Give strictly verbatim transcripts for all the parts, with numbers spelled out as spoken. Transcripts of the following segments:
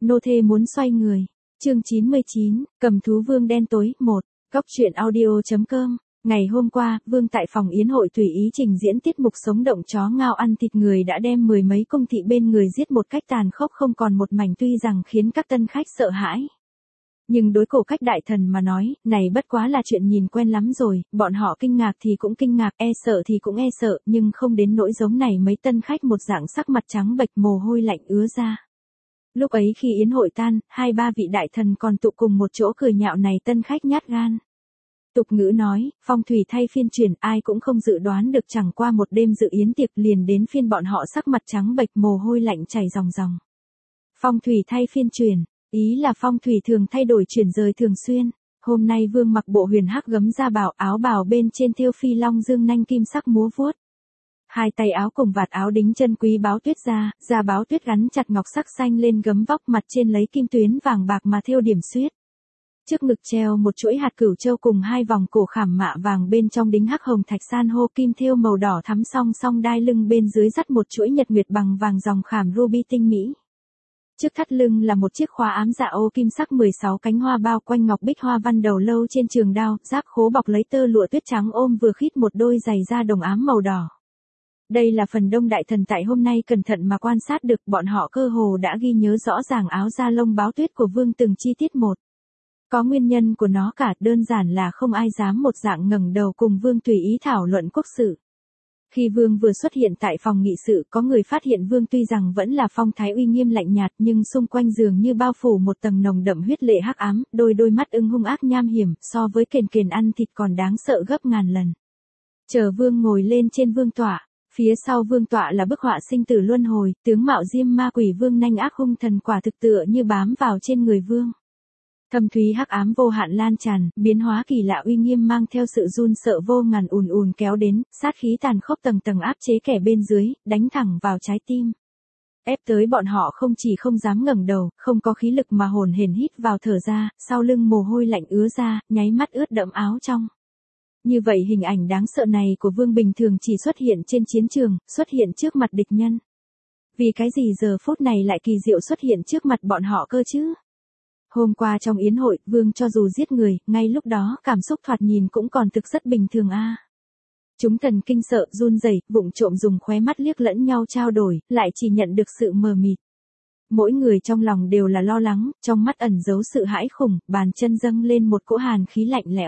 nô thê muốn xoay người. Chương chín mươi chín, cầm thú vương đen tối, một. Góc truyện audio.com. Ngày hôm qua, Vương tại phòng yến hội tùy ý trình diễn tiết mục sống động chó ngao ăn thịt người đã đem mười mấy công thị bên người giết một cách tàn khốc không còn một mảnh, tuy rằng khiến các tân khách sợ hãi. Nhưng đối Cổ Cách đại thần mà nói, này bất quá là chuyện nhìn quen lắm rồi, bọn họ kinh ngạc thì cũng kinh ngạc, e sợ thì cũng e sợ, nhưng không đến nỗi giống này. Mấy tân khách một dạng sắc mặt trắng bệch, mồ hôi lạnh ứa ra. Lúc ấy khi yến hội tan, hai ba vị đại thần còn tụ cùng một chỗ cười nhạo này tân khách nhát gan. Tục ngữ nói, phong thủy thay phiên chuyển, ai cũng không dự đoán được chẳng qua một đêm dự yến tiệc liền đến phiên bọn họ sắc mặt trắng bệch, mồ hôi lạnh chảy ròng ròng. Phong thủy thay phiên chuyển, ý là phong thủy thường thay đổi chuyển rời thường xuyên. Hôm nay Vương mặc bộ huyền hắc gấm da bào, áo bào bên trên thêu phi long dương nanh kim sắc múa vuốt. Hai tay áo cùng vạt áo đính chân quý báo tuyết da, da báo tuyết gắn chặt ngọc sắc xanh lên gấm vóc, mặt trên lấy kim tuyến vàng bạc mà thêu điểm xuyết. Trước ngực treo một chuỗi hạt cửu châu cùng hai vòng cổ khảm mạ vàng, bên trong đính hắc hồng thạch san hô kim thêu màu đỏ thắm, song song đai lưng bên dưới dắt một chuỗi nhật nguyệt bằng vàng dòng khảm ruby tinh mỹ. Trước thắt lưng là một chiếc khóa ám dạ ô kim sắc mười sáu cánh hoa bao quanh ngọc bích hoa văn đầu lâu trên trường đao, giáp khố bọc lấy tơ lụa tuyết trắng ôm vừa khít một đôi giày da đồng ám màu đỏ. Đây là phần đông đại thần tại hôm nay cẩn thận mà quan sát được, bọn họ cơ hồ đã ghi nhớ rõ ràng áo da lông báo tuyết của Vương từng chi tiết một. Có nguyên nhân của nó cả, đơn giản là không ai dám một dạng ngẩng đầu cùng Vương tùy ý thảo luận quốc sự. Khi Vương vừa xuất hiện tại phòng nghị sự, có người phát hiện Vương tuy rằng vẫn là phong thái uy nghiêm lạnh nhạt, nhưng xung quanh dường như bao phủ một tầng nồng đậm huyết lệ hắc ám, đôi đôi mắt ưng hung ác nham hiểm, so với kền kền ăn thịt còn đáng sợ gấp ngàn lần. Chờ Vương ngồi lên trên vương tọa, phía sau vương tọa là bức họa sinh tử luân hồi, tướng mạo diêm ma quỷ vương nanh ác hung thần quả thực tựa như bám vào trên người Vương. Thâm thúy hắc ám vô hạn lan tràn, biến hóa kỳ lạ uy nghiêm mang theo sự run sợ vô ngàn ùn ùn kéo đến, sát khí tàn khốc tầng tầng áp chế kẻ bên dưới, đánh thẳng vào trái tim. Ép tới bọn họ không chỉ không dám ngẩng đầu, không có khí lực mà hồn hển hít vào thở ra, sau lưng mồ hôi lạnh ứa ra, nháy mắt ướt đẫm áo trong. Như vậy hình ảnh đáng sợ này của Vương bình thường chỉ xuất hiện trên chiến trường, xuất hiện trước mặt địch nhân. Vì cái gì giờ phút này lại kỳ diệu xuất hiện trước mặt bọn họ cơ chứ? Hôm qua trong yến hội, Vương cho dù giết người, ngay lúc đó cảm xúc thoạt nhìn cũng còn thực rất bình thường a. À. Chúng thần kinh sợ, run rẩy, vụng trộm dùng khóe mắt liếc lẫn nhau trao đổi, lại chỉ nhận được sự mờ mịt. Mỗi người trong lòng đều là lo lắng, trong mắt ẩn giấu sự hãi khủng, bàn chân dâng lên một cỗ hàn khí lạnh lẽo.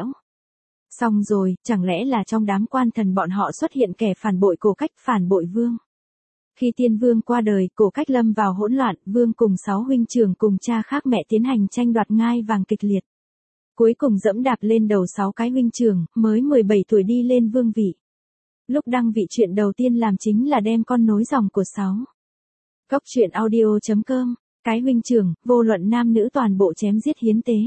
Xong rồi, chẳng lẽ là trong đám quan thần bọn họ xuất hiện kẻ phản bội Cổ Cách, phản bội Vương. Khi Tiên Vương qua đời, Cổ Cách lâm vào hỗn loạn, Vương cùng sáu huynh trưởng cùng cha khác mẹ tiến hành tranh đoạt ngai vàng kịch liệt. Cuối cùng dẫm đạp lên đầu sáu cái huynh trưởng, mới mười bảy tuổi đi lên vương vị. Lúc đăng vị chuyện đầu tiên làm chính là đem con nối dòng của sáu. Góc truyện audio.com, cái huynh trưởng, vô luận nam nữ toàn bộ chém giết hiến tế.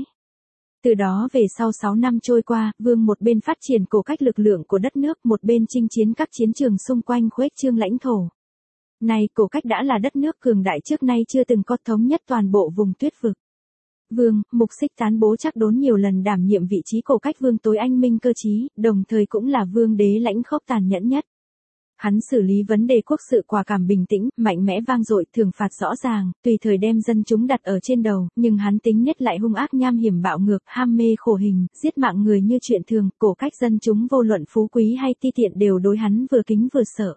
Từ đó về sau sáu năm trôi qua, Vương một bên phát triển Cổ Cách lực lượng của đất nước, một bên chinh chiến các chiến trường xung quanh khuếch trương lãnh thổ. Này Cổ Cách đã là đất nước cường đại trước nay chưa từng có, thống nhất toàn bộ vùng tuyết vực. Vương, Mục Xích Tán bố chắc đốn nhiều lần đảm nhiệm vị trí Cổ Cách vương tối anh minh cơ trí, đồng thời cũng là vương đế lãnh khốc tàn nhẫn nhất. Hắn xử lý vấn đề quốc sự quả cảm bình tĩnh, mạnh mẽ vang dội, thưởng phạt rõ ràng, tùy thời đem dân chúng đặt ở trên đầu, nhưng hắn tính nhất lại hung ác nham hiểm bạo ngược, ham mê khổ hình, giết mạng người như chuyện thường. Cổ Cách dân chúng vô luận phú quý hay ti tiện đều đối hắn vừa kính vừa sợ.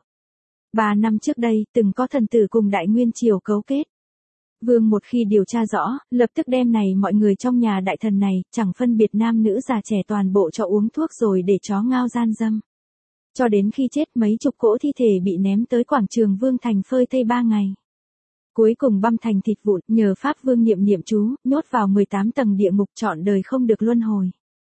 Ba năm trước đây, từng có thần tử cùng Đại Nguyên Triều cấu kết. Vương một khi điều tra rõ, lập tức đem này mọi người trong nhà đại thần này, chẳng phân biệt nam nữ già trẻ toàn bộ cho uống thuốc rồi để chó ngao gian dâm. Cho đến khi chết mấy chục cỗ thi thể bị ném tới quảng trường Vương Thành phơi thây ba ngày. Cuối cùng băm thành thịt vụn, nhờ Pháp Vương niệm niệm chú, nhốt vào mười tám tầng địa ngục trọn đời không được luân hồi.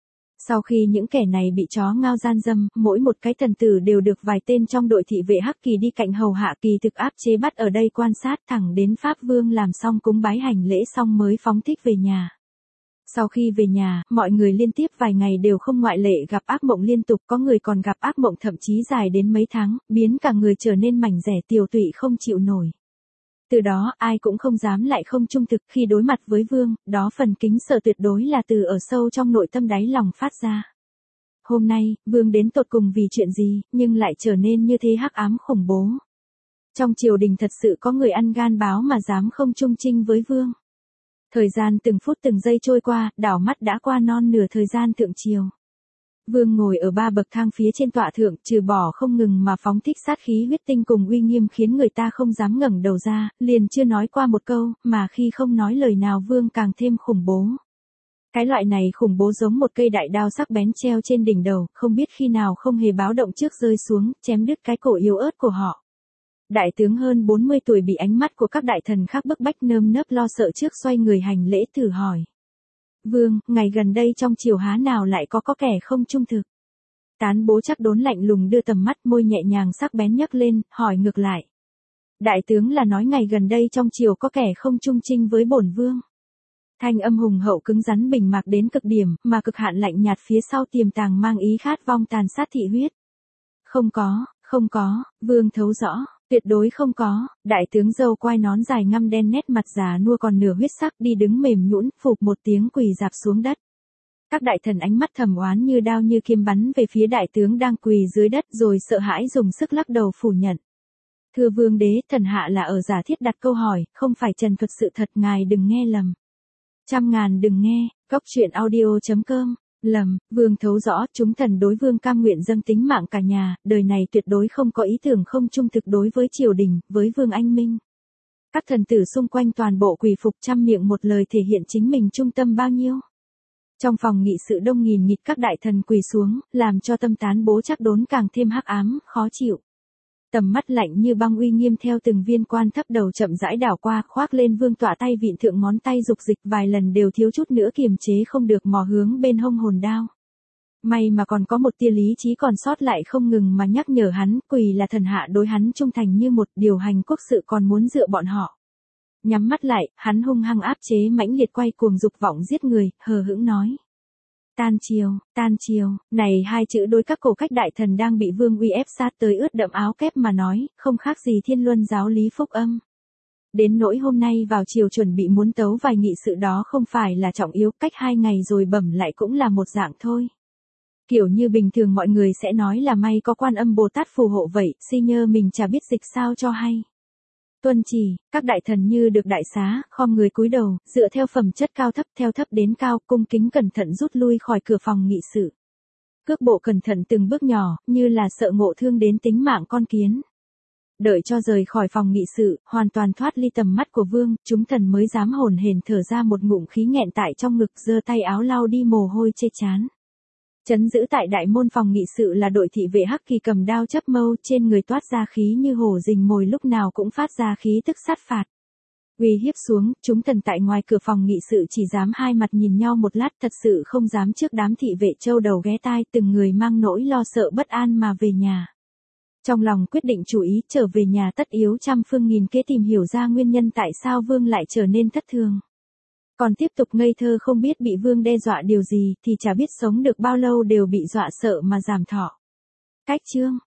Sau khi những kẻ này bị chó ngao gian dâm, mỗi một cái thần tử đều được vài tên trong đội thị vệ hắc kỳ đi cạnh hầu hạ, kỳ thực áp chế bắt ở đây quan sát, thẳng đến Pháp Vương làm xong cúng bái hành lễ xong mới phóng thích về nhà. Sau khi về nhà, mọi người liên tiếp vài ngày đều không ngoại lệ gặp ác mộng liên tục, có người còn gặp ác mộng thậm chí dài đến mấy tháng, biến cả người trở nên mảnh rẻ tiều tụy không chịu nổi. Từ đó, ai cũng không dám lại không trung thực khi đối mặt với Vương, đó phần kính sợ tuyệt đối là từ ở sâu trong nội tâm đáy lòng phát ra. Hôm nay, Vương đến tột cùng vì chuyện gì, nhưng lại trở nên như thế hắc ám khủng bố. Trong triều đình thật sự có người ăn gan báo mà dám không trung trinh với Vương. Thời gian từng phút từng giây trôi qua, đảo mắt đã qua non nửa thời gian thượng triều. Vương ngồi ở ba bậc thang phía trên tọa thượng, trừ bỏ không ngừng mà phóng thích sát khí huyết tinh cùng uy nghiêm khiến người ta không dám ngẩng đầu ra, liền chưa nói qua một câu, mà khi không nói lời nào Vương càng thêm khủng bố. Cái loại này khủng bố giống một cây đại đao sắc bén treo trên đỉnh đầu, không biết khi nào không hề báo động trước rơi xuống, chém đứt cái cổ yếu ớt của họ. Đại tướng hơn bốn mươi tuổi bị ánh mắt của các đại thần khác bức bách nơm nớp lo sợ trước xoay người hành lễ thử hỏi. Vương, ngày gần đây trong triều há nào lại có có kẻ không trung thực? Tán Bố Trác Đốn lạnh lùng đưa tầm mắt môi nhẹ nhàng sắc bén nhấc lên, hỏi ngược lại. Đại tướng là nói ngày gần đây trong triều có kẻ không trung trinh với bổn vương. Thanh âm hùng hậu cứng rắn bình mạc đến cực điểm, mà cực hạn lạnh nhạt phía sau tiềm tàng mang ý khát vong tàn sát thị huyết. Không có, không có, Vương thấu rõ. Tuyệt đối không có, đại tướng râu quai nón dài ngăm đen nét mặt già nua còn nửa huyết sắc đi đứng mềm nhũn, phụp một tiếng quỳ rạp xuống đất. Các đại thần ánh mắt thầm oán như đao như kiếm bắn về phía đại tướng đang quỳ dưới đất rồi sợ hãi dùng sức lắc đầu phủ nhận. Thưa vương đế, thần hạ là ở giả thiết đặt câu hỏi, không phải trần thuật sự thật, ngài đừng nghe lầm. Trăm ngàn đừng nghe, góc truyện audio chấm com. Lầm, Vương thấu rõ, chúng thần đối Vương cam nguyện dâng tính mạng cả nhà, đời này tuyệt đối không có ý tưởng không trung thực đối với triều đình, với Vương anh minh. Các thần tử xung quanh toàn bộ quỳ phục trăm miệng một lời thể hiện chính mình trung tâm bao nhiêu. Trong phòng nghị sự đông nghìn nghịt các đại thần quỳ xuống, làm cho tâm Tán Bố Trác Đốn càng thêm hắc ám, khó chịu. Tầm mắt lạnh như băng uy nghiêm theo từng viên quan thấp đầu chậm rãi đảo qua, khoác lên Vương tọa tay vịn thượng ngón tay dục dịch vài lần đều thiếu chút nữa kiềm chế không được mò hướng bên hông hồn đao. May mà còn có một tia lý trí còn sót lại không ngừng mà nhắc nhở hắn, quỳ là thần hạ đối hắn trung thành như một, điều hành quốc sự còn muốn dựa bọn họ. Nhắm mắt lại, hắn hung hăng áp chế mãnh liệt quay cuồng dục vọng giết người, hờ hững nói. Tan triều, tan triều, này hai chữ đối các cổ cách đại thần đang bị Vương uy ép sát tới ướt đẫm áo kép mà nói, không khác gì thiên luân giáo lý phúc âm. Đến nỗi hôm nay vào chiều chuẩn bị muốn tấu vài nghị sự đó không phải là trọng yếu, cách hai ngày rồi bẩm lại cũng là một dạng thôi. Kiểu như bình thường mọi người sẽ nói là may có Quan Âm Bồ Tát phù hộ vậy, si nhơ mình chả biết dịch sao cho hay. Tuân chỉ, các đại thần như được đại xá, khom người cúi đầu, dựa theo phẩm chất cao thấp theo thấp đến cao, cung kính cẩn thận rút lui khỏi cửa phòng nghị sự. Cước bộ cẩn thận từng bước nhỏ, như là sợ ngộ thương đến tính mạng con kiến. Đợi cho rời khỏi phòng nghị sự, hoàn toàn thoát ly tầm mắt của Vương, chúng thần mới dám hồn hển thở ra một ngụm khí nghẹn tại trong ngực, giơ tay áo lau đi mồ hôi chê chán. Chấn giữ tại đại môn phòng nghị sự là đội thị vệ hắc kỳ cầm đao chấp mâu, trên người toát ra khí như hổ rình mồi, lúc nào cũng phát ra khí tức sát phạt. Uy hiếp xuống, chúng thần tại ngoài cửa phòng nghị sự chỉ dám hai mặt nhìn nhau một lát, thật sự không dám trước đám thị vệ châu đầu ghé tai, từng người mang nỗi lo sợ bất an mà về nhà. Trong lòng quyết định chủ ý trở về nhà tất yếu trăm phương nghìn kế tìm hiểu ra nguyên nhân tại sao Vương lại trở nên thất thường. Còn tiếp tục ngây thơ không biết bị Vương đe dọa điều gì thì chả biết sống được bao lâu, đều bị dọa sợ mà giảm thọ. Cách chương